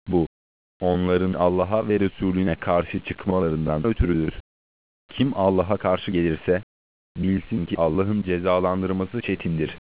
Bu, onların Allah'a ve Resulüne karşı çıkmalarından ötürüdür. Kim Allah'a karşı gelirse, bilsin ki Allah'ın cezalandırması çetindir.